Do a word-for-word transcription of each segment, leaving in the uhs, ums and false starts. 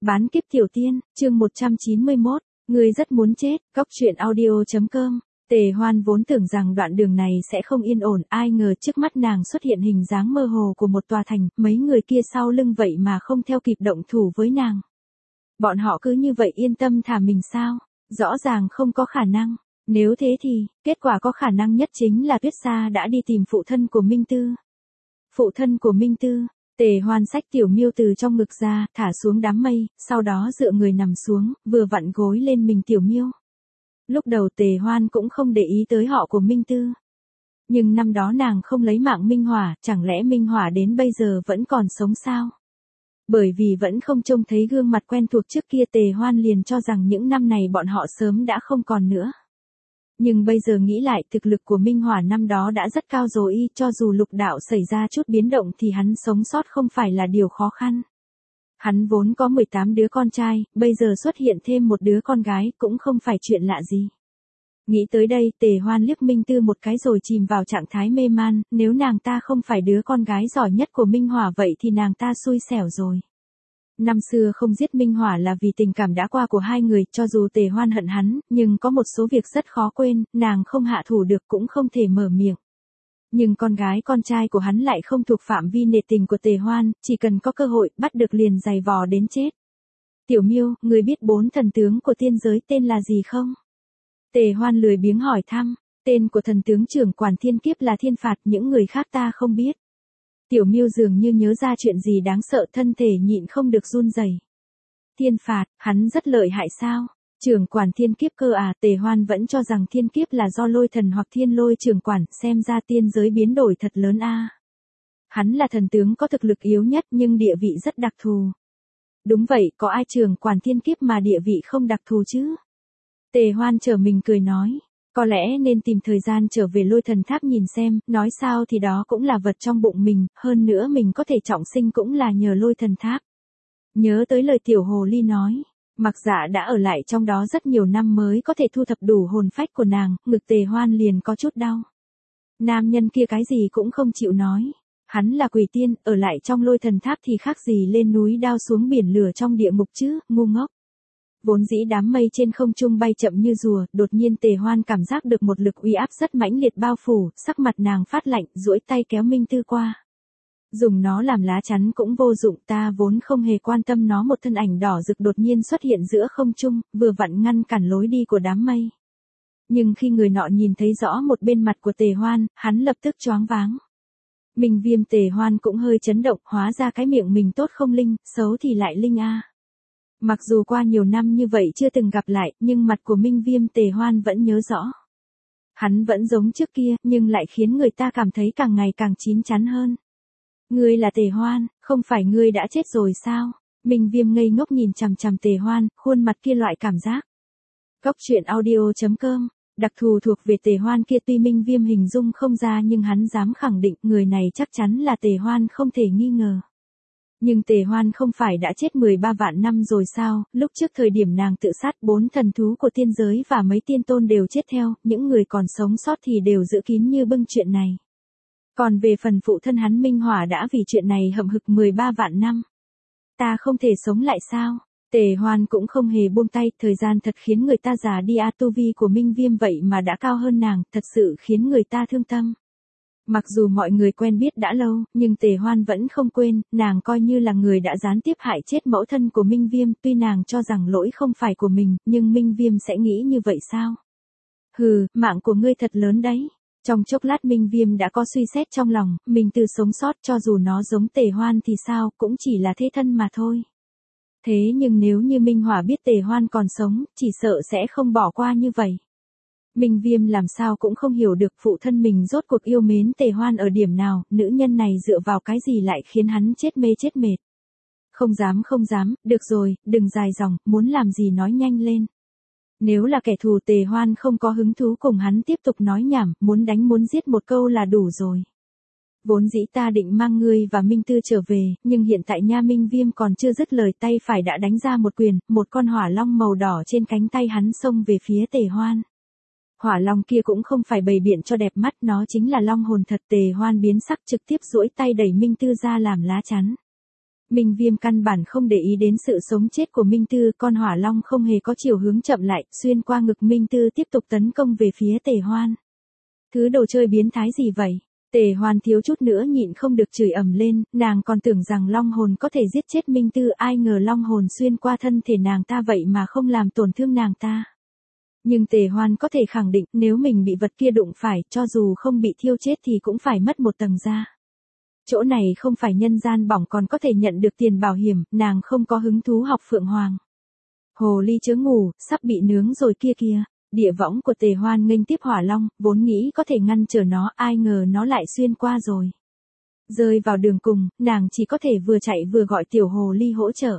Bán kiếp tiểu tiên, chương một trăm chín mươi mốt, người rất muốn chết, góc truyện audio.com. Tề Hoan vốn tưởng rằng đoạn đường này sẽ không yên ổn, ai ngờ trước mắt nàng xuất hiện hình dáng mơ hồ của một tòa thành, mấy người kia sau lưng vậy mà không theo kịp động thủ với nàng. Bọn họ cứ như vậy yên tâm thả mình sao? Rõ ràng không có khả năng. Nếu thế thì, kết quả có khả năng nhất chính là Tuyết Sa đã đi tìm phụ thân của Minh Tư. Phụ thân của Minh Tư. Tề Hoan xách Tiểu Miêu từ trong ngực ra, thả xuống đám mây, sau đó dựa người nằm xuống, vừa vặn gối lên mình Tiểu Miêu. Lúc đầu Tề Hoan cũng không để ý tới họ của Minh Tư. Nhưng năm đó nàng không lấy mạng Minh Hỏa, chẳng lẽ Minh Hỏa đến bây giờ vẫn còn sống sao? Bởi vì vẫn không trông thấy gương mặt quen thuộc trước kia, Tề Hoan liền cho rằng những năm này bọn họ sớm đã không còn nữa. Nhưng bây giờ nghĩ lại, thực lực của Minh Hỏa năm đó đã rất cao rồi, y cho dù lục đạo xảy ra chút biến động thì hắn sống sót không phải là điều khó khăn. Hắn vốn có mười tám đứa con trai, bây giờ xuất hiện thêm một đứa con gái cũng không phải chuyện lạ gì. Nghĩ tới đây, Tề Hoan liếc Minh Tư một cái rồi chìm vào trạng thái mê man, nếu nàng ta không phải đứa con gái giỏi nhất của Minh Hỏa vậy thì nàng ta xui xẻo rồi. Năm xưa không giết Minh Hỏa là vì tình cảm đã qua của hai người, cho dù Tề Hoan hận hắn, nhưng có một số việc rất khó quên, nàng không hạ thủ được cũng không thể mở miệng. Nhưng con gái con trai của hắn lại không thuộc phạm vi nể tình của Tề Hoan, chỉ cần có cơ hội, bắt được liền giày vò đến chết. Tiểu Miêu, người biết bốn thần tướng của tiên giới tên là gì không? Tề Hoan lười biếng hỏi thăm, tên của thần tướng trưởng quản thiên kiếp là Thiên Phạt, những người khác ta không biết. Tiểu Miêu dường như nhớ ra chuyện gì đáng sợ, thân thể nhịn không được run rẩy. Thiên Phạt, hắn rất lợi hại sao? Trưởng quản thiên kiếp cơ à? Tề Hoan vẫn cho rằng thiên kiếp là do lôi thần hoặc thiên lôi trưởng quản, xem ra tiên giới biến đổi thật lớn a. À. Hắn là thần tướng có thực lực yếu nhất nhưng địa vị rất đặc thù. Đúng vậy, có ai trưởng quản thiên kiếp mà địa vị không đặc thù chứ? Tề Hoan trở mình cười nói. Có lẽ nên tìm thời gian trở về lôi thần tháp nhìn xem, nói sao thì đó cũng là vật trong bụng mình, hơn nữa mình có thể trọng sinh cũng là nhờ lôi thần tháp. Nhớ tới lời tiểu hồ ly nói, Mặc Dạ đã ở lại trong đó rất nhiều năm mới có thể thu thập đủ hồn phách của nàng, ngực Tề Hoan liền có chút đau. Nam nhân kia cái gì cũng không chịu nói. Hắn là quỷ tiên, ở lại trong lôi thần tháp thì khác gì lên núi đao xuống biển lửa trong địa ngục chứ, ngu ngốc. Vốn dĩ đám mây trên không trung bay chậm như rùa, đột nhiên Tề Hoan cảm giác được một lực uy áp rất mãnh liệt bao phủ, sắc mặt nàng phát lạnh, duỗi tay kéo Minh Tư qua. Dùng nó làm lá chắn cũng vô dụng, ta vốn không hề quan tâm nó, một thân ảnh đỏ rực đột nhiên xuất hiện giữa không trung, vừa vặn ngăn cản lối đi của đám mây. Nhưng khi người nọ nhìn thấy rõ một bên mặt của Tề Hoan, hắn lập tức choáng váng. Minh Viêm. Tề Hoan cũng hơi chấn động, hóa ra cái miệng mình tốt không linh, xấu thì lại linh a. Mặc dù qua nhiều năm như vậy chưa từng gặp lại, nhưng mặt của Minh Viêm Tề Hoan vẫn nhớ rõ. Hắn vẫn giống trước kia, nhưng lại khiến người ta cảm thấy càng ngày càng chín chắn hơn. Ngươi là Tề Hoan, không phải ngươi đã chết rồi sao? Minh Viêm ngây ngốc nhìn chằm chằm Tề Hoan, khuôn mặt kia loại cảm giác. Góc truyện audio.com, đặc thù thuộc về Tề Hoan kia, tuy Minh Viêm hình dung không ra nhưng hắn dám khẳng định người này chắc chắn là Tề Hoan không thể nghi ngờ. Nhưng Tề Hoan không phải đã chết mười ba vạn năm rồi sao? Lúc trước thời điểm nàng tự sát, bốn thần thú của tiên giới và mấy tiên tôn đều chết theo, những người còn sống sót thì đều giữ kín như bưng chuyện này. Còn về phần phụ thân hắn Minh Hỏa đã vì chuyện này hậm hực mười ba vạn năm. Ta không thể sống lại sao? Tề Hoan cũng không hề buông tay, thời gian thật khiến người ta già đi a, tu vi của Minh Viêm vậy mà đã cao hơn nàng, thật sự khiến người ta thương tâm. Mặc dù mọi người quen biết đã lâu, nhưng Tề Hoan vẫn không quên, nàng coi như là người đã gián tiếp hại chết mẫu thân của Minh Viêm, tuy nàng cho rằng lỗi không phải của mình, nhưng Minh Viêm sẽ nghĩ như vậy sao? Hừ, mạng của ngươi thật lớn đấy. Trong chốc lát Minh Viêm đã có suy xét trong lòng, mình từ sống sót cho dù nó giống Tề Hoan thì sao, cũng chỉ là thế thân mà thôi. Thế nhưng nếu như Minh Hỏa biết Tề Hoan còn sống, chỉ sợ sẽ không bỏ qua như vậy. Minh Viêm làm sao cũng không hiểu được phụ thân mình rốt cuộc yêu mến Tề Hoan ở điểm nào, nữ nhân này dựa vào cái gì lại khiến hắn chết mê chết mệt. Không dám không dám, được rồi, đừng dài dòng, muốn làm gì nói nhanh lên. Nếu là kẻ thù Tề Hoan không có hứng thú cùng hắn tiếp tục nói nhảm, muốn đánh muốn giết một câu là đủ rồi. Vốn dĩ ta định mang ngươi và Minh Tư trở về, nhưng hiện tại nha, Minh Viêm còn chưa dứt lời, tay phải đã đánh ra một quyền, một con hỏa long màu đỏ trên cánh tay hắn xông về phía Tề Hoan. Hỏa long kia cũng không phải bày biện cho đẹp mắt, nó chính là long hồn thật. Tề Hoan biến sắc, trực tiếp duỗi tay đẩy Minh Tư ra làm lá chắn. Minh Viêm căn bản không để ý đến sự sống chết của Minh Tư, con hỏa long không hề có chiều hướng chậm lại, xuyên qua ngực Minh Tư tiếp tục tấn công về phía Tề Hoan. Thứ đồ chơi biến thái gì vậy? Tề Hoan thiếu chút nữa nhịn không được chửi ầm lên, nàng còn tưởng rằng long hồn có thể giết chết Minh Tư, ai ngờ long hồn xuyên qua thân thể nàng ta vậy mà không làm tổn thương nàng ta. Nhưng Tề Hoan có thể khẳng định nếu mình bị vật kia đụng phải, cho dù không bị thiêu chết thì cũng phải mất một tầng da. Chỗ này không phải nhân gian bỏng còn có thể nhận được tiền bảo hiểm, nàng không có hứng thú học Phượng Hoàng. Hồ ly chớ ngủ, sắp bị nướng rồi kia kìa. Địa võng của Tề Hoan nghênh tiếp hỏa long, vốn nghĩ có thể ngăn trở nó, ai ngờ nó lại xuyên qua rồi. Rơi vào đường cùng, nàng chỉ có thể vừa chạy vừa gọi tiểu hồ ly hỗ trợ.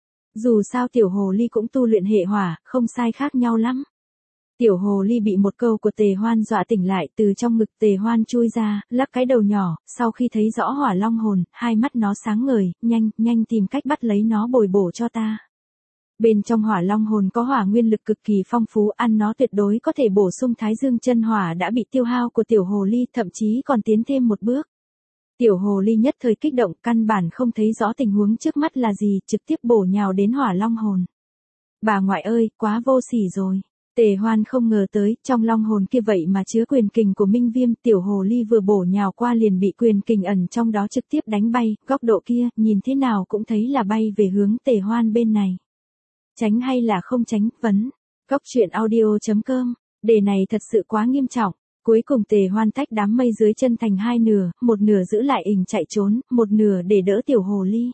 Dù sao tiểu hồ ly cũng tu luyện hệ hỏa, không sai khác nhau lắm. Tiểu hồ ly bị một câu của Tề Hoan dọa tỉnh lại, từ trong ngực Tề Hoan chui ra, lắc cái đầu nhỏ, sau khi thấy rõ hỏa long hồn, hai mắt nó sáng ngời, nhanh, nhanh tìm cách bắt lấy nó bồi bổ cho ta. Bên trong hỏa long hồn có hỏa nguyên lực cực kỳ phong phú, ăn nó tuyệt đối có thể bổ sung thái dương chân hỏa đã bị tiêu hao của tiểu hồ ly, thậm chí còn tiến thêm một bước. Tiểu hồ ly nhất thời kích động, căn bản không thấy rõ tình huống trước mắt là gì, trực tiếp bổ nhào đến hỏa long hồn. Bà ngoại ơi, quá vô sỉ rồi. Tề Hoan không ngờ tới, trong long hồn kia vậy mà chứa quyền kình của Minh Viêm, tiểu hồ ly vừa bổ nhào qua liền bị quyền kình ẩn trong đó trực tiếp đánh bay, góc độ kia, nhìn thế nào cũng thấy là bay về hướng Tề Hoan bên này. Tránh hay là không tránh, vấn. Góc truyện audio chấm com, đề này thật sự quá nghiêm trọng. Cuối cùng Tề Hoan tách đám mây dưới chân thành hai nửa, một nửa giữ lại ình chạy trốn, một nửa để đỡ tiểu hồ ly.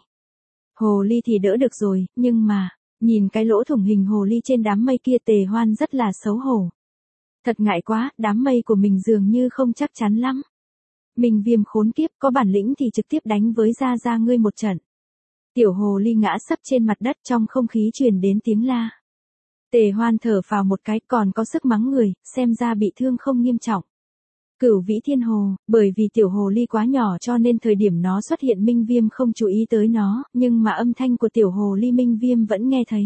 Hồ ly thì đỡ được rồi, nhưng mà, nhìn cái lỗ thủng hình hồ ly trên đám mây kia Tề Hoan rất là xấu hổ. Thật ngại quá, đám mây của mình dường như không chắc chắn lắm. Minh Viêm khốn kiếp, có bản lĩnh thì trực tiếp đánh với Gia Gia ngươi một trận. Tiểu hồ ly ngã sấp trên mặt đất, trong không khí truyền đến tiếng la. Tề Hoan thở phào một cái, còn có sức mắng người, xem ra bị thương không nghiêm trọng. Cửu Vĩ Thiên Hồ, bởi vì tiểu hồ ly quá nhỏ cho nên thời điểm nó xuất hiện Minh Viêm không chú ý tới nó, nhưng mà âm thanh của tiểu hồ ly Minh Viêm vẫn nghe thấy.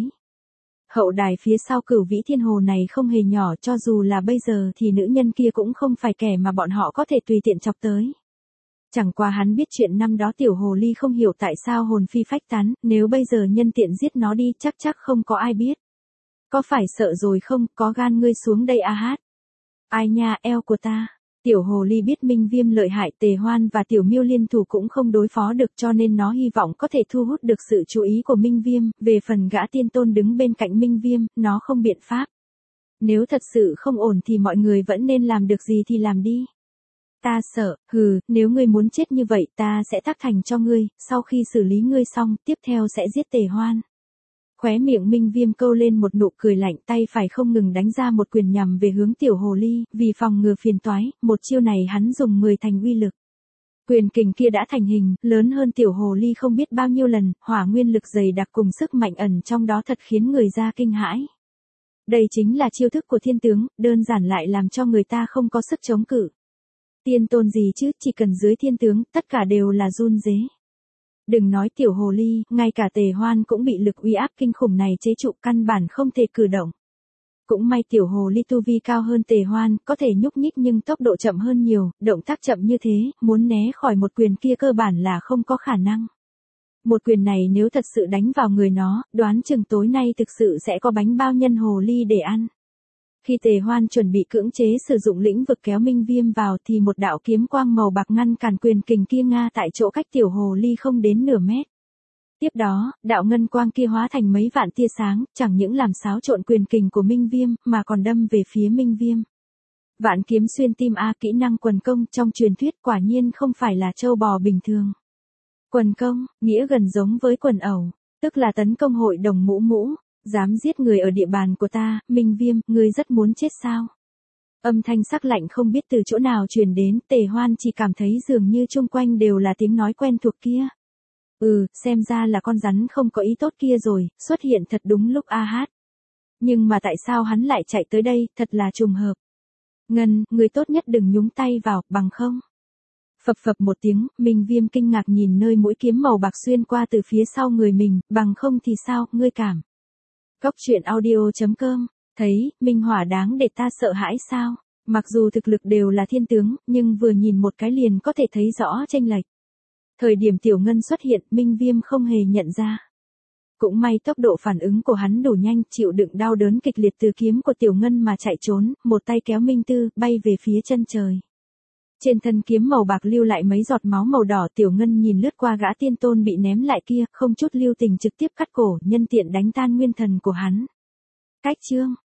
Hậu đài phía sau Cửu Vĩ Thiên Hồ này không hề nhỏ, cho dù là bây giờ thì nữ nhân kia cũng không phải kẻ mà bọn họ có thể tùy tiện chọc tới. Chẳng qua hắn biết chuyện năm đó tiểu hồ ly không hiểu tại sao hồn phi phách tán, nếu bây giờ nhân tiện giết nó đi chắc chắc không có ai biết. Có phải sợ rồi không, có gan ngươi xuống đây a hát. Ai nha, eo của ta. Tiểu hồ ly biết Minh Viêm lợi hại, Tề Hoan và Tiểu Miêu liên thủ cũng không đối phó được cho nên nó hy vọng có thể thu hút được sự chú ý của Minh Viêm, về phần gã tiên tôn đứng bên cạnh Minh Viêm, nó không biện pháp. Nếu thật sự không ổn thì mọi người vẫn nên làm được gì thì làm đi. Ta sợ, hừ, nếu ngươi muốn chết như vậy ta sẽ tác thành cho ngươi, sau khi xử lý ngươi xong, tiếp theo sẽ giết Tề Hoan. Khóe miệng Minh Viêm câu lên một nụ cười lạnh, tay phải không ngừng đánh ra một quyền nhằm về hướng tiểu hồ ly, vì phòng ngừa phiền toái, một chiêu này hắn dùng mười thành uy lực. Quyền kình kia đã thành hình, lớn hơn tiểu hồ ly không biết bao nhiêu lần, hỏa nguyên lực dày đặc cùng sức mạnh ẩn trong đó thật khiến người ta kinh hãi. Đây chính là chiêu thức của thiên tướng, đơn giản lại làm cho người ta không có sức chống cự. Tiên tôn gì chứ, chỉ cần dưới thiên tướng, tất cả đều là run rế. Đừng nói tiểu hồ ly, ngay cả Tề Hoan cũng bị lực uy áp kinh khủng này chế trụ, căn bản không thể cử động. Cũng may tiểu hồ ly tu vi cao hơn Tề Hoan, có thể nhúc nhích nhưng tốc độ chậm hơn nhiều, động tác chậm như thế, muốn né khỏi một quyền kia cơ bản là không có khả năng. Một quyền này nếu thật sự đánh vào người nó, đoán chừng tối nay thực sự sẽ có bánh bao nhân hồ ly để ăn. Khi Tề Hoan chuẩn bị cưỡng chế sử dụng lĩnh vực kéo Minh Viêm vào thì một đạo kiếm quang màu bạc ngăn cản quyền kình kia nga tại chỗ cách tiểu hồ ly không đến nửa mét. Tiếp đó, đạo ngân quang kia hóa thành mấy vạn tia sáng, chẳng những làm xáo trộn quyền kình của Minh Viêm, mà còn đâm về phía Minh Viêm. Vạn kiếm xuyên tim a, kỹ năng quần công trong truyền thuyết quả nhiên không phải là trâu bò bình thường. Quần công, nghĩa gần giống với quần ẩu, tức là tấn công hội đồng mũ mũ. Dám giết người ở địa bàn của ta, Minh Viêm, ngươi rất muốn chết sao? Âm thanh sắc lạnh không biết từ chỗ nào truyền đến, Tề Hoan chỉ cảm thấy dường như chung quanh đều là tiếng nói quen thuộc kia. Ừ, xem ra là con rắn không có ý tốt kia rồi, xuất hiện thật đúng lúc a hát. Nhưng mà tại sao hắn lại chạy tới đây, thật là trùng hợp. Ngân, người tốt nhất đừng nhúng tay vào, bằng không. Phập phập một tiếng, Minh Viêm kinh ngạc nhìn nơi mũi kiếm màu bạc xuyên qua từ phía sau người mình, bằng không thì sao, ngươi cảm. Góc truyện audio chấm com, thấy, minh hỏa đáng để ta sợ hãi sao? Mặc dù thực lực đều là thiên tướng, nhưng vừa nhìn một cái liền có thể thấy rõ chênh lệch. Thời điểm Tiểu Ngân xuất hiện, Minh Viêm không hề nhận ra. Cũng may tốc độ phản ứng của hắn đủ nhanh, chịu đựng đau đớn kịch liệt từ kiếm của Tiểu Ngân mà chạy trốn, một tay kéo Minh Tư, bay về phía chân trời. Trên thân kiếm màu bạc lưu lại mấy giọt máu màu đỏ, Tiểu Ngân nhìn lướt qua gã tiên tôn bị ném lại kia, không chút lưu tình trực tiếp cắt cổ, nhân tiện đánh tan nguyên thần của hắn. Cách chương